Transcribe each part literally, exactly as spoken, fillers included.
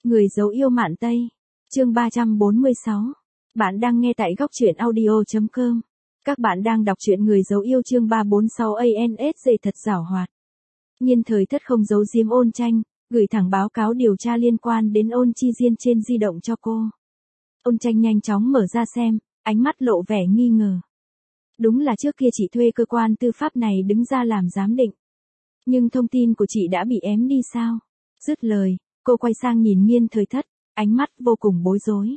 Người giấu yêu Mạn Tây. Chương ba trăm bốn mươi sáu. Bạn đang nghe tại góc truyện audio chấm com. Các bạn đang đọc truyện Người giấu yêu chương ba trăm bốn mươi sáu a en ét gi thật giảo hoạt. Nhiên Thời Thất không giấu giếm Ôn Tranh, gửi thẳng báo cáo điều tra liên quan đến Ôn Chi Diên trên di động cho cô. Ôn Tranh nhanh chóng mở ra xem, ánh mắt lộ vẻ nghi ngờ. Đúng là trước kia chị thuê cơ quan tư pháp này đứng ra làm giám định. Nhưng thông tin của chị đã bị ém đi sao? Dứt lời, cô quay sang nhìn Nhiên Thời Thất, ánh mắt vô cùng bối rối.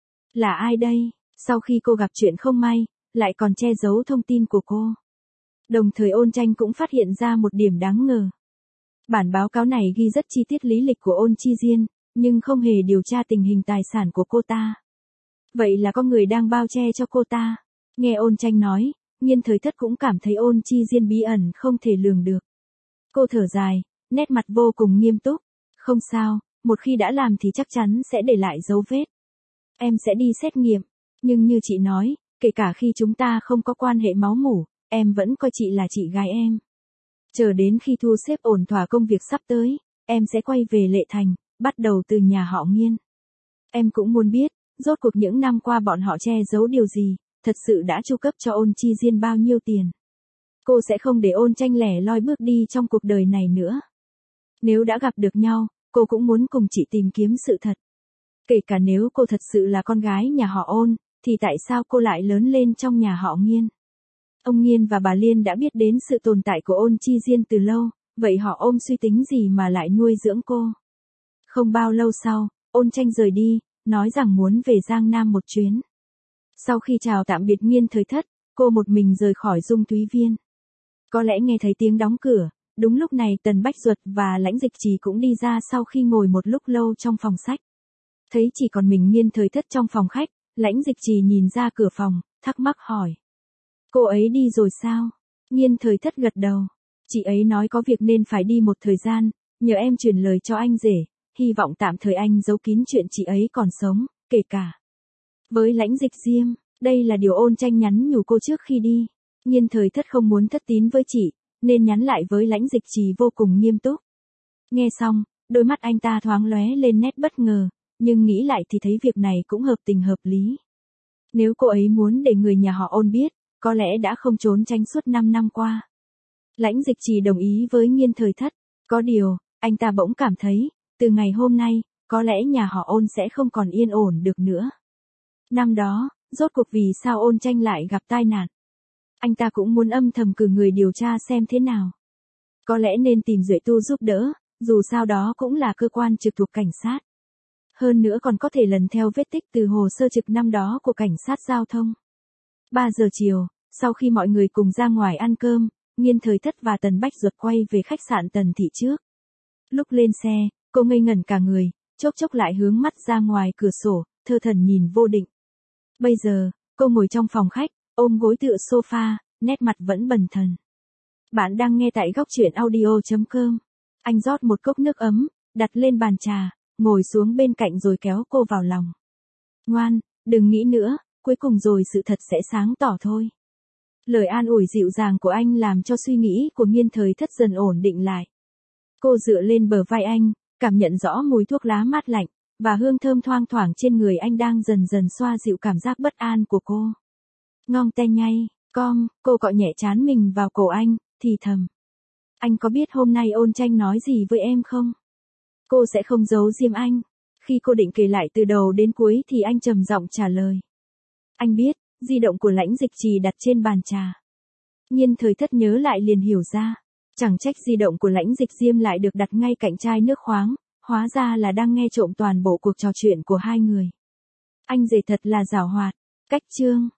Là ai đây? Sau khi cô gặp chuyện không may, lại còn che giấu thông tin của cô. Đồng thời Ôn Tranh cũng phát hiện ra một điểm đáng ngờ. Bản báo cáo này ghi rất chi tiết lý lịch của Ôn Chi Diên, nhưng không hề điều tra tình hình tài sản của cô ta. Vậy là có người đang bao che cho cô ta. Nghe Ôn Tranh nói, Nhiên Thời Thất cũng cảm thấy Ôn Chi Diên bí ẩn không thể lường được. Cô thở dài, nét mặt vô cùng nghiêm túc. Không sao, một khi đã làm thì chắc chắn sẽ để lại dấu vết. Em sẽ đi xét nghiệm, nhưng như chị nói, kể cả khi chúng ta không có quan hệ máu mủ, em vẫn coi chị là chị gái em. Chờ đến khi thu xếp ổn thỏa công việc sắp tới, em sẽ quay về Lệ Thành, bắt đầu từ nhà họ Nhiên. Em cũng muốn biết, rốt cuộc những năm qua bọn họ che giấu điều gì, thật sự đã chu cấp cho Ôn Chi Diên bao nhiêu tiền. Cô sẽ không để Ôn Tranh lẻ loi bước đi trong cuộc đời này nữa. Nếu đã gặp được nhau, cô cũng muốn cùng chị tìm kiếm sự thật. Kể cả nếu cô thật sự là con gái nhà họ Ôn, thì tại sao cô lại lớn lên trong nhà họ Nhiên? Ông Nhiên và bà Liên đã biết đến sự tồn tại của Ôn Chi Diên từ lâu, vậy họ ôm suy tính gì mà lại nuôi dưỡng cô? Không bao lâu sau, Ôn Tranh rời đi, nói rằng muốn về Giang Nam một chuyến. Sau khi chào tạm biệt Nhiên Thời Thất, cô một mình rời khỏi Dung Túy Viên. Có lẽ nghe thấy tiếng đóng cửa, đúng lúc này Tần Bách Duật và Lãnh Dịch Trì cũng đi ra sau khi ngồi một lúc lâu trong phòng sách. Thấy chỉ còn mình Nhiên Thời Thất trong phòng khách, Lãnh Dịch Trì nhìn ra cửa phòng, thắc mắc hỏi. Cô ấy đi rồi sao? Nhiên Thời Thất gật đầu. Chị ấy nói có việc nên phải đi một thời gian, nhờ em truyền lời cho anh rể, hy vọng tạm thời anh giấu kín chuyện chị ấy còn sống, kể cả với Lãnh Dịch Diêm. Đây là điều Ôn Tranh nhắn nhủ cô trước khi đi. Nhiên Thời Thất không muốn thất tín với chị, nên nhắn lại với Lãnh Dịch Trì vô cùng nghiêm túc. Nghe xong, đôi mắt anh ta thoáng lóe lên nét bất ngờ, nhưng nghĩ lại thì thấy việc này cũng hợp tình hợp lý. Nếu cô ấy muốn để người nhà họ Ôn biết, có lẽ đã không trốn tránh suốt năm năm qua. Lãnh Dịch Trì đồng ý với Nhiên Thời Thất. Có điều, anh ta bỗng cảm thấy, từ ngày hôm nay, có lẽ nhà họ Ôn sẽ không còn yên ổn được nữa. Năm đó, rốt cuộc vì sao Ôn Tranh lại gặp tai nạn? Anh ta cũng muốn âm thầm cử người điều tra xem thế nào. Có lẽ nên tìm Duệ Tu giúp đỡ, dù sao đó cũng là cơ quan trực thuộc cảnh sát. Hơn nữa còn có thể lần theo vết tích từ hồ sơ trực năm đó của cảnh sát giao thông. ba giờ chiều, sau khi mọi người cùng ra ngoài ăn cơm, Nhiên Thời Thất và Tần Bách Duật quay về khách sạn Tần Thị trước. Lúc lên xe, cô ngây ngẩn cả người, chốc chốc lại hướng mắt ra ngoài cửa sổ, thơ thẩn nhìn vô định. Bây giờ, cô ngồi trong phòng khách, ôm gối tựa sofa, nét mặt vẫn bần thần. Bạn đang nghe tại góc truyện audio chấm com. Anh rót một cốc nước ấm, đặt lên bàn trà, ngồi xuống bên cạnh rồi kéo cô vào lòng. Ngoan, đừng nghĩ nữa, cuối cùng rồi sự thật sẽ sáng tỏ thôi. Lời an ủi dịu dàng của anh làm cho suy nghĩ của Nhiên Thời Thất dần ổn định lại. Cô dựa lên bờ vai anh, cảm nhận rõ mùi thuốc lá mát lạnh, và hương thơm thoang thoảng trên người anh đang dần dần xoa dịu cảm giác bất an của cô. Ngong te nhay, com, cô cọ nhẹ trán mình vào cổ anh, thì thầm. Anh có biết hôm nay Ôn Tranh nói gì với em không? Cô sẽ không giấu diêm anh. Khi cô định kể lại từ đầu đến cuối thì anh trầm giọng trả lời. Anh biết, di động của Lãnh Dịch Trì đặt trên bàn trà. Nhiên Thời Thất nhớ lại liền hiểu ra. Chẳng trách di động của Lãnh Dịch Diêm lại được đặt ngay cạnh chai nước khoáng, hóa ra là đang nghe trộm toàn bộ cuộc trò chuyện của hai người. Anh rể thật là giảo hoạt. Cách chương.